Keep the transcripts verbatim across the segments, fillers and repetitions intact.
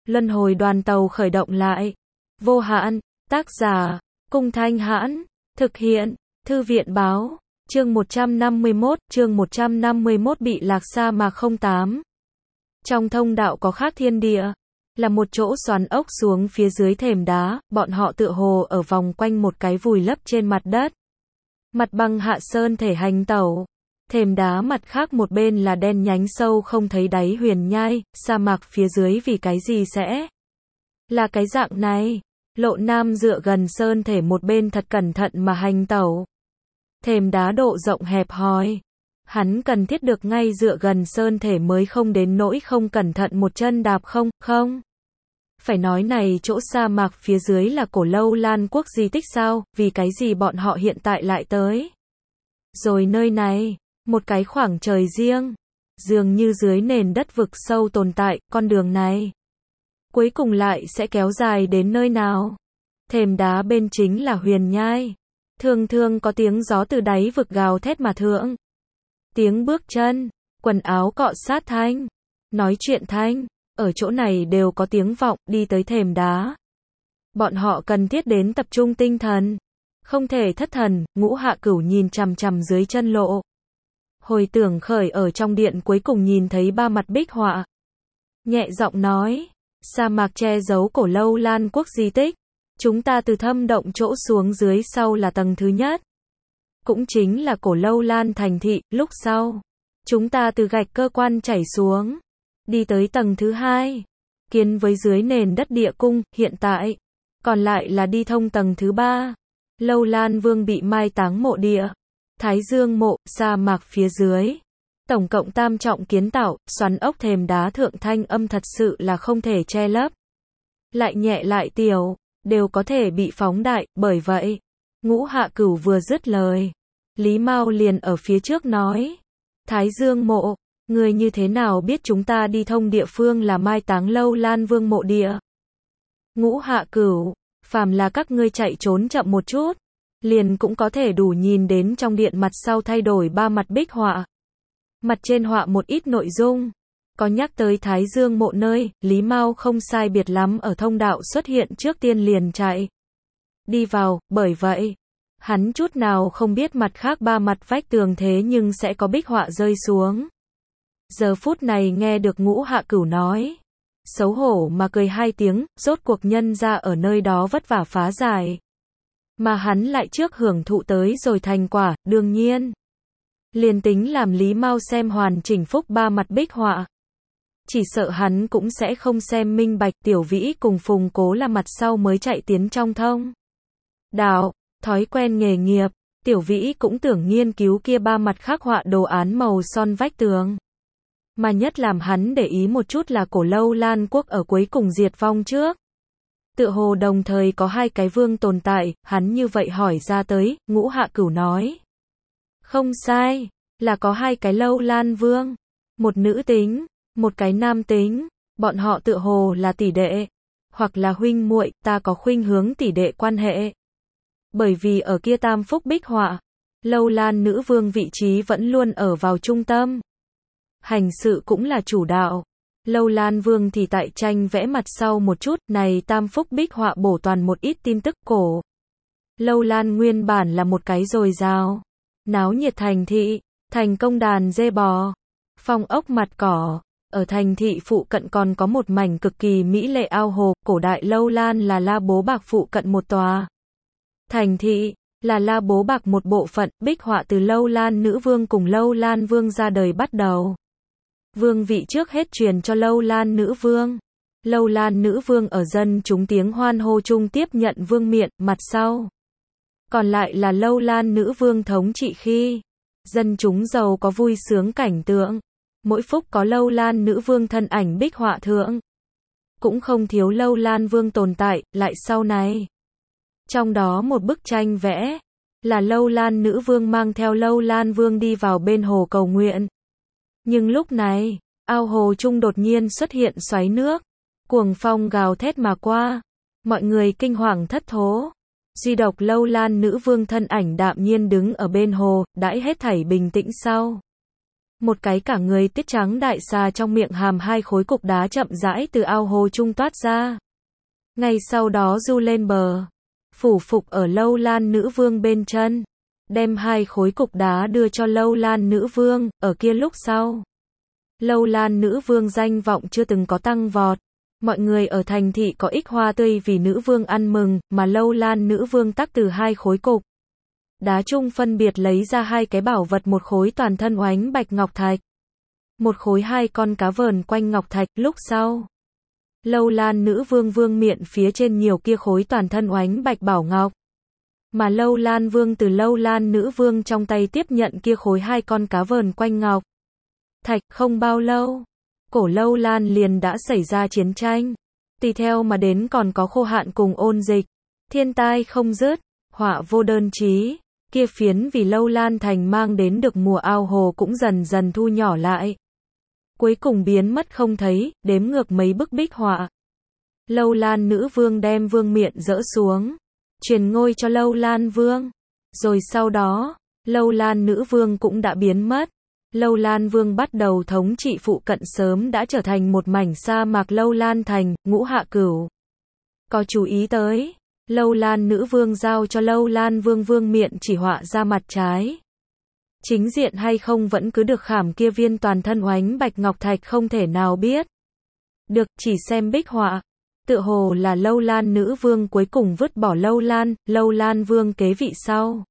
Luân hồi đoàn tàu khởi động lại. Vô hạn, tác giả, Cung Thanh Hãn, thực hiện, Thư viện báo, chương một trăm năm mươi mốt, chương một trăm năm mươi mốt bị lạc sa mạc không tám. Trong thông đạo có khác thiên địa, là một chỗ xoắn ốc xuống phía dưới thềm đá, bọn họ tựa hồ ở vòng quanh một cái vùi lấp trên mặt đất. Mặt băng hạ sơn thể hành tẩu. Thềm đá mặt khác một bên là đen nhánh sâu không thấy đáy huyền nhai, sa mạc phía dưới vì cái gì sẽ là cái dạng này. Lộ Nam dựa gần sơn thể một bên thật cẩn thận mà hành tẩu. Thềm đá độ rộng hẹp hòi. Hắn cần thiết được ngay dựa gần sơn thể mới không đến nỗi không cẩn thận một chân đạp không, không. Phải nói này chỗ sa mạc phía dưới là cổ Lâu Lan quốc di tích sao, vì cái gì bọn họ hiện tại lại tới. Rồi nơi này, một cái khoảng trời riêng, dường như dưới nền đất vực sâu tồn tại, con đường này. Cuối cùng lại sẽ kéo dài đến nơi nào? Thềm đá bên chính là huyền nhai. Thường thường có tiếng gió từ đáy vực gào thét mà thượng. Tiếng bước chân, quần áo cọ sát thanh, nói chuyện thanh, ở chỗ này đều có tiếng vọng, đi tới thềm đá. Bọn họ cần thiết đến tập trung tinh thần. Không thể thất thần, Ngũ Hạ Cửu nhìn chằm chằm dưới chân lộ. Hồi tưởng khởi ở trong điện cuối cùng nhìn thấy ba mặt bích họa. Nhẹ giọng nói, sa mạc che giấu cổ Lâu Lan quốc di tích. Chúng ta từ thâm động chỗ xuống dưới sau là tầng thứ nhất. Cũng chính là cổ Lâu Lan thành thị, lúc sau. Chúng ta từ gạch cơ quan chảy xuống. Đi tới tầng thứ hai. Kiến với dưới nền đất địa cung, hiện tại. Còn lại là đi thông tầng thứ ba. Lâu Lan Vương bị mai táng mộ địa. Thái Dương mộ, sa mạc phía dưới. Tổng cộng tam trọng kiến tạo, xoắn ốc thềm đá thượng thanh âm thật sự là không thể che lấp. Lại nhẹ lại tiểu, đều có thể bị phóng đại, bởi vậy. Ngũ Hạ Cửu vừa dứt lời. Lý Mao liền ở phía trước nói. Thái Dương mộ, người như thế nào biết chúng ta đi thông địa phương là mai táng Lâu Lan Vương mộ địa? Ngũ Hạ Cửu, phàm là các ngươi chạy trốn chậm một chút. Liền cũng có thể đủ nhìn đến trong điện mặt sau thay đổi ba mặt bích họa. Mặt trên họa một ít nội dung. Có nhắc tới Thái Dương mộ nơi, Lý Mao không sai biệt lắm ở thông đạo xuất hiện trước tiên liền chạy. Đi vào, bởi vậy. Hắn chút nào không biết mặt khác ba mặt vách tường thế nhưng sẽ có bích họa rơi xuống. Giờ phút này nghe được Ngũ Hạ Cửu nói. Xấu hổ mà cười hai tiếng, rốt cuộc nhân ra ở nơi đó vất vả phá giải. Mà hắn lại trước hưởng thụ tới rồi thành quả, đương nhiên. Liền tính làm Lý Mao xem hoàn chỉnh phúc ba mặt bích họa. Chỉ sợ hắn cũng sẽ không xem minh bạch. Tiểu Vĩ cùng Phùng Cố là mặt sau mới chạy tiến trong thông đạo, thói quen nghề nghiệp. Tiểu Vĩ cũng tưởng nghiên cứu kia ba mặt khắc họa đồ án màu son vách tường. Mà nhất làm hắn để ý một chút là cổ Lâu Lan quốc ở cuối cùng diệt vong trước. Tựa hồ đồng thời có hai cái vương tồn tại, hắn như vậy hỏi ra tới, Ngũ Hạ Cửu nói. Không sai, là có hai cái Lâu Lan vương. Một nữ tính, một cái nam tính, bọn họ tựa hồ là tỷ đệ. Hoặc là huynh muội, ta có khuynh hướng tỷ đệ quan hệ. Bởi vì ở kia tam phúc bích họa, Lâu Lan nữ vương vị trí vẫn luôn ở vào trung tâm. Hành sự cũng là chủ đạo. Lâu Lan Vương thì tại tranh vẽ mặt sau một chút, này tam phúc bích họa bổ toàn một ít tin tức cổ. Lâu Lan nguyên bản là một cái dồi dào, náo nhiệt thành thị, thành công đàn dê bò, phong ốc mặt cỏ, ở thành thị phụ cận còn có một mảnh cực kỳ mỹ lệ ao hồ, cổ đại Lâu Lan là La Bố Bạc phụ cận một tòa. Thành thị, là La Bố Bạc một bộ phận, bích họa từ Lâu Lan nữ vương cùng Lâu Lan Vương ra đời bắt đầu. Vương vị trước hết truyền cho Lâu Lan nữ vương. Lâu Lan nữ vương ở dân chúng tiếng hoan hô chung tiếp nhận vương miện, mặt sau. Còn lại là Lâu Lan nữ vương thống trị khi. Dân chúng giàu có vui sướng cảnh tượng. Mỗi phúc có Lâu Lan nữ vương thân ảnh bích họa thượng. Cũng không thiếu Lâu Lan vương tồn tại, lại sau này. Trong đó một bức tranh vẽ. Là Lâu Lan nữ vương mang theo Lâu Lan vương đi vào bên hồ cầu nguyện. Nhưng lúc này, ao hồ chung đột nhiên xuất hiện xoáy nước. Cuồng phong gào thét mà qua. Mọi người kinh hoàng thất thố. Duy độc Lâu Lan nữ vương thân ảnh đạm nhiên đứng ở bên hồ, đãi hết thảy bình tĩnh sau. Một cái cả người tiết trắng đại xà trong miệng hàm hai khối cục đá chậm rãi từ ao hồ trung toát ra. Ngay sau đó du lên bờ, phủ phục ở Lâu Lan nữ vương bên chân, đem hai khối cục đá đưa cho Lâu Lan nữ vương, ở kia lúc sau. Lâu Lan nữ vương danh vọng chưa từng có tăng vọt. Mọi người ở thành thị có ích hoa tươi vì nữ vương ăn mừng, mà Lâu Lan nữ vương tắc từ hai khối cục đá chung phân biệt lấy ra hai cái bảo vật, một khối toàn thân oánh bạch ngọc thạch, một khối hai con cá vờn quanh ngọc thạch. Lúc sau, Lâu Lan nữ vương vương miện phía trên nhiều kia khối toàn thân oánh bạch bảo ngọc, mà Lâu Lan vương từ Lâu Lan nữ vương trong tay tiếp nhận kia khối hai con cá vờn quanh ngọc thạch. Không bao lâu, cổ Lâu Lan liền đã xảy ra chiến tranh, tùy theo mà đến còn có khô hạn cùng ôn dịch, thiên tai không dứt, họa vô đơn chí. Kia phiến vì Lâu Lan thành mang đến được mùa ao hồ cũng dần dần thu nhỏ lại, cuối cùng biến mất không thấy, đếm ngược mấy bức bích họa. Lâu Lan nữ vương đem vương miện dỡ xuống, truyền ngôi cho Lâu Lan vương. Rồi sau đó, Lâu Lan nữ vương cũng đã biến mất. Lâu Lan vương bắt đầu thống trị phụ cận, sớm đã trở thành một mảnh sa mạc. Lâu Lan thành, Ngũ Hạ Cửu có chú ý tới. Lâu Lan nữ vương giao cho Lâu Lan vương vương miện chỉ họa ra mặt trái. Chính diện hay không vẫn cứ được khảm kia viên toàn thân oánh bạch ngọc thạch không thể nào biết được, chỉ xem bích họa. Tựa hồ là Lâu Lan nữ vương cuối cùng vứt bỏ Lâu Lan, Lâu Lan vương kế vị sau.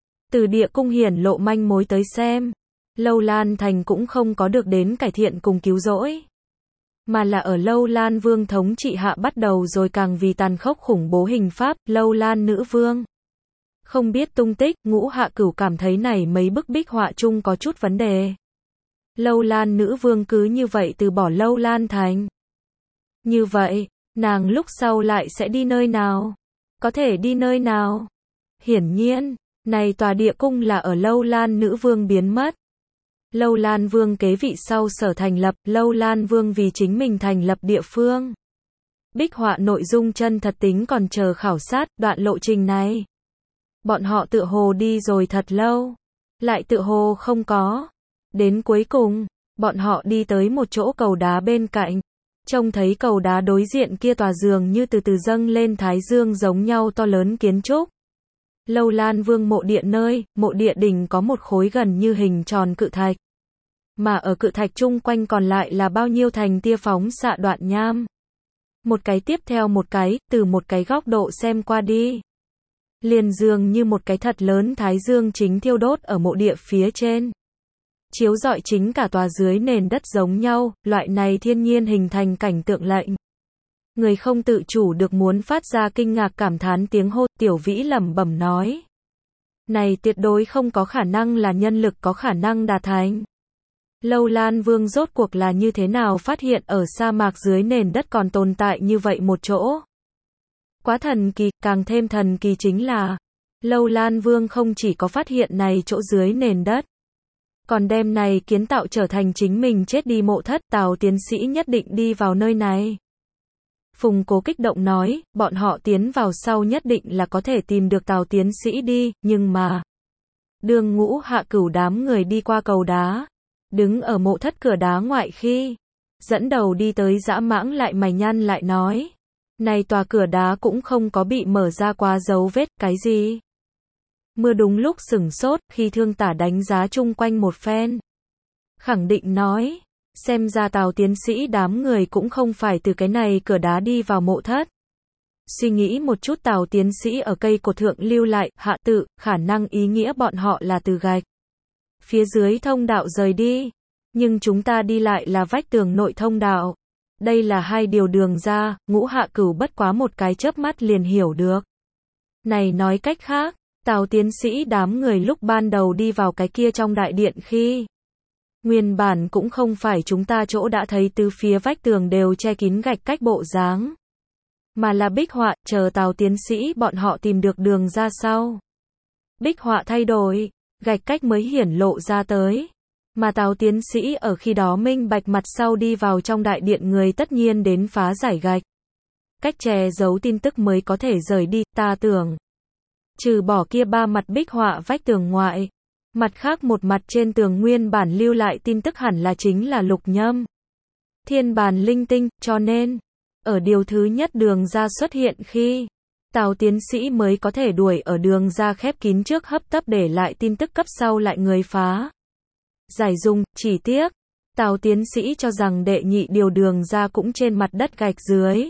Từ địa cung hiển lộ manh mối tới xem, Lâu Lan thành cũng không có được đến cải thiện cùng cứu rỗi, mà là ở Lâu Lan vương thống trị hạ bắt đầu rồi càng vì tàn khốc khủng bố hình pháp. Lâu Lan nữ vương không biết tung tích. Ngũ Hạ Cửu cảm thấy này mấy bức bích họa chung có chút vấn đề. Lâu Lan nữ vương cứ như vậy từ bỏ Lâu Lan thành. Như vậy, nàng lúc sau lại sẽ đi nơi nào? Có thể đi nơi nào? Hiển nhiên, này tòa địa cung là ở Lâu Lan nữ vương biến mất. Lâu Lan vương kế vị sau sở thành lập, Lâu Lan vương vì chính mình thành lập địa phương. Bích họa nội dung chân thật tính còn chờ khảo sát. Đoạn lộ trình này, bọn họ tự hồ đi rồi thật lâu, lại tự hồ không có. Đến cuối cùng, bọn họ đi tới một chỗ cầu đá bên cạnh, trông thấy cầu đá đối diện kia tòa dường như từ từ dâng lên thái dương giống nhau to lớn kiến trúc. Lâu Lan vương mộ địa nơi, mộ địa đỉnh có một khối gần như hình tròn cự thạch, mà ở cự thạch chung quanh còn lại là bao nhiêu thành tia phóng xạ đoạn nham. Một cái tiếp theo một cái, từ một cái góc độ xem qua đi, liền dường như một cái thật lớn thái dương chính thiêu đốt ở mộ địa phía trên, chiếu rọi chính cả tòa dưới nền đất giống nhau. Loại này thiên nhiên hình thành cảnh tượng lệnh người không tự chủ được muốn phát ra kinh ngạc cảm thán tiếng hô. Tiểu Vĩ lẩm bẩm nói, này tuyệt đối không có khả năng là nhân lực có khả năng đạt thành. Lâu Lan vương rốt cuộc là như thế nào phát hiện ở sa mạc dưới nền đất còn tồn tại như vậy một chỗ? Quá thần kỳ. Càng thêm thần kỳ chính là, Lâu Lan vương không chỉ có phát hiện này chỗ dưới nền đất, còn đem này kiến tạo trở thành chính mình chết đi mộ thất. Tào tiến sĩ nhất định đi vào nơi này. Phùng Cố kích động nói, bọn họ tiến vào sau nhất định là có thể tìm được Tào tiến sĩ đi, nhưng mà đường Ngũ Hạ Cửu đám người đi qua cầu đá, đứng ở mộ thất cửa đá ngoại khi dẫn đầu đi tới Dã Mãng lại mày nhăn lại nói, này tòa cửa đá cũng không có bị mở ra quá dấu vết. Cái gì? Mưa đúng lúc sửng sốt, khi Thương Tả đánh giá chung quanh một phen, khẳng định nói, xem ra Tào tiến sĩ đám người cũng không phải từ cái này cửa đá đi vào mộ thất. Suy nghĩ một chút, Tào tiến sĩ ở cây cột thượng lưu lại hạ tự, khả năng ý nghĩa bọn họ là từ gạch phía dưới thông đạo rời đi, nhưng chúng ta đi lại là vách tường nội thông đạo. Đây là hai điều đường ra. Ngũ Hạ Cửu bất quá một cái chớp mắt liền hiểu được. Này nói cách khác, Tào tiến sĩ đám người lúc ban đầu đi vào cái kia trong đại điện khi nguyên bản cũng không phải chúng ta chỗ đã thấy từ phía vách tường đều che kín gạch cách bộ dáng, mà là bích họa. Chờ Tào tiến sĩ bọn họ tìm được đường ra sau, bích họa thay đổi, gạch cách mới hiển lộ ra tới. Mà Tào tiến sĩ ở khi đó minh bạch mặt sau đi vào trong đại điện người tất nhiên đến phá giải gạch cách che giấu tin tức mới có thể rời đi. Ta tưởng, trừ bỏ kia ba mặt bích họa vách tường ngoại, Mặt khác một mặt trên tường nguyên bản lưu lại tin tức hẳn là chính là lục nhâm. Thiên bàn linh tinh, cho nên, ở điều thứ nhất đường ra xuất hiện khi Tào tiến sĩ mới có thể đuổi ở đường ra khép kín trước hấp tấp để lại tin tức cấp sau lại người phá. Giải dùng, chỉ tiếc, Tào tiến sĩ cho rằng đệ nhị điều đường ra cũng trên mặt đất gạch dưới.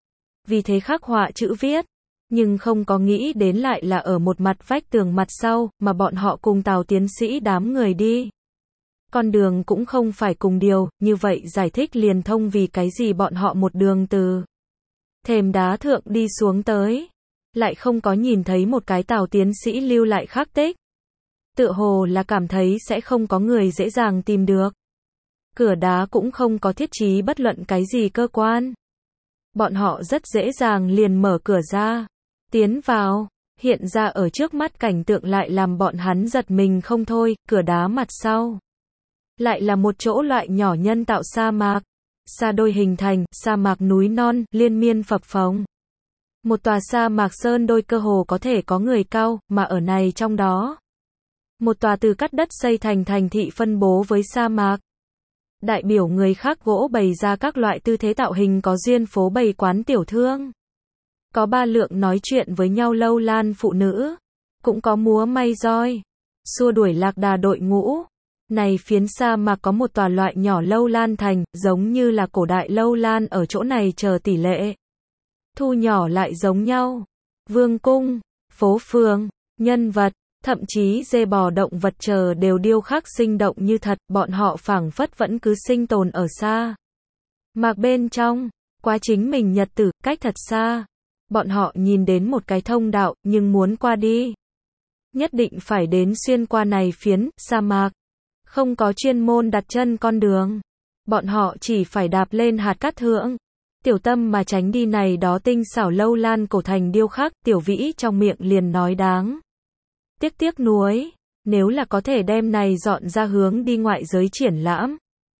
Vì thế khắc họa chữ viết, nhưng không có nghĩ đến lại là ở một mặt vách tường mặt sau, mà bọn họ cùng Tào tiến sĩ đám người đi. Con đường cũng không phải cùng điều, như vậy giải thích liền thông vì cái gì bọn họ một đường từ thềm đá thượng đi xuống tới, lại không có nhìn thấy một cái Tào tiến sĩ lưu lại khắc tích. Tựa hồ là cảm thấy sẽ không có người dễ dàng tìm được. Cửa đá cũng không có thiết trí bất luận cái gì cơ quan. Bọn họ rất dễ dàng liền mở cửa ra, tiến vào, hiện ra ở trước mắt cảnh tượng lại làm bọn hắn giật mình không thôi, cửa đá mặt sau. Lại là một chỗ loại nhỏ nhân tạo sa mạc, sa đôi hình thành, sa mạc núi non, liên miên phập phồng. Một tòa sa mạc sơn đôi cơ hồ có thể có người cao, mà ở này trong đó. Một tòa từ cắt đất xây thành thành thị phân bố với sa mạc. Đại biểu người khác gỗ bày ra các loại tư thế tạo hình có duyên phố bày quán tiểu thương. Có ba lượng nói chuyện với nhau lâu lan phụ nữ. Cũng có múa may roi, xua đuổi lạc đà đội ngũ. Này phiến sa mạc có một tòa loại nhỏ lâu lan thành, giống như là cổ đại lâu lan ở chỗ này chờ tỷ lệ. Thu nhỏ lại giống nhau. Vương cung, phố phường, nhân vật, thậm chí dê bò động vật chờ đều điêu khắc sinh động như thật, bọn họ phảng phất vẫn cứ sinh tồn ở xa mạc bên trong, quá chính mình nhật tử, cách thật xa. Bọn họ nhìn đến một cái thông đạo, nhưng muốn qua đi, nhất định phải đến xuyên qua này phiến sa mạc. Không có chuyên môn đặt chân con đường. Bọn họ chỉ phải đạp lên hạt cát thượng. Tiểu tâm mà tránh đi này đó tinh xảo lâu lan cổ thành điêu khắc, Tiểu Vĩ trong miệng liền nói đáng. Tiếc tiếc nuối, nếu là có thể đem này dọn ra hướng đi ngoại giới triển lãm.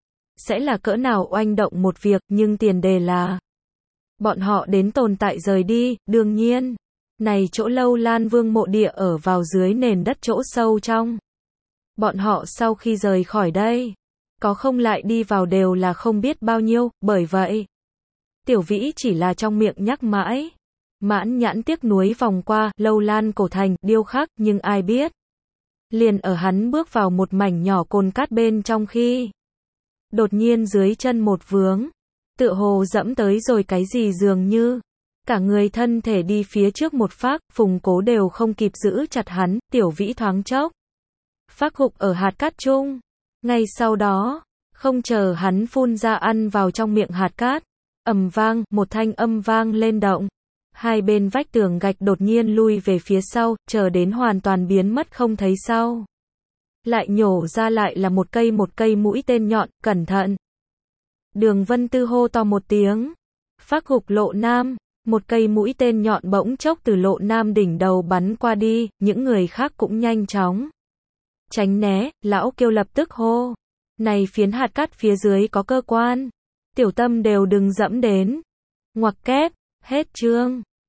Sẽ là cỡ nào oanh động một việc, nhưng tiền đề là bọn họ đến tồn tại rời đi, đương nhiên. Này chỗ lâu lan vương mộ địa ở vào dưới nền đất chỗ sâu trong. Bọn họ sau khi rời khỏi đây, có không lại đi vào đều là không biết bao nhiêu, bởi vậy, Tiểu Vĩ chỉ là trong miệng nhắc mãi, mãn nhãn tiếc nuối vòng qua, lâu lan cổ thành, điêu khắc, nhưng ai biết. Liền ở hắn bước vào một mảnh nhỏ cồn cát bên trong khi, đột nhiên dưới chân một vướng, tựa hồ dẫm tới rồi cái gì dường như, cả người thân thể đi phía trước một phác, Phùng Cố đều không kịp giữ chặt hắn, Tiểu Vĩ thoáng chốc phác gục ở hạt cát chung. Ngay sau đó, không chờ hắn phun ra ăn vào trong miệng hạt cát, ầm vang, một thanh âm vang lên động. Hai bên vách tường gạch đột nhiên lui về phía sau, chờ đến hoàn toàn biến mất không thấy sau. Lại nhổ ra lại là một cây một cây mũi tên nhọn, cẩn thận. Đường Vân Tư hô to một tiếng. Phác gục Lộ Nam, một cây mũi tên nhọn bỗng chốc từ Lộ Nam đỉnh đầu bắn qua đi, những người khác cũng nhanh chóng tránh né, lão kêu lập tức hô. Này phiến hạt cát phía dưới có cơ quan. Tiểu tâm đều đừng dẫm đến. Ngoặc kép, hết chương.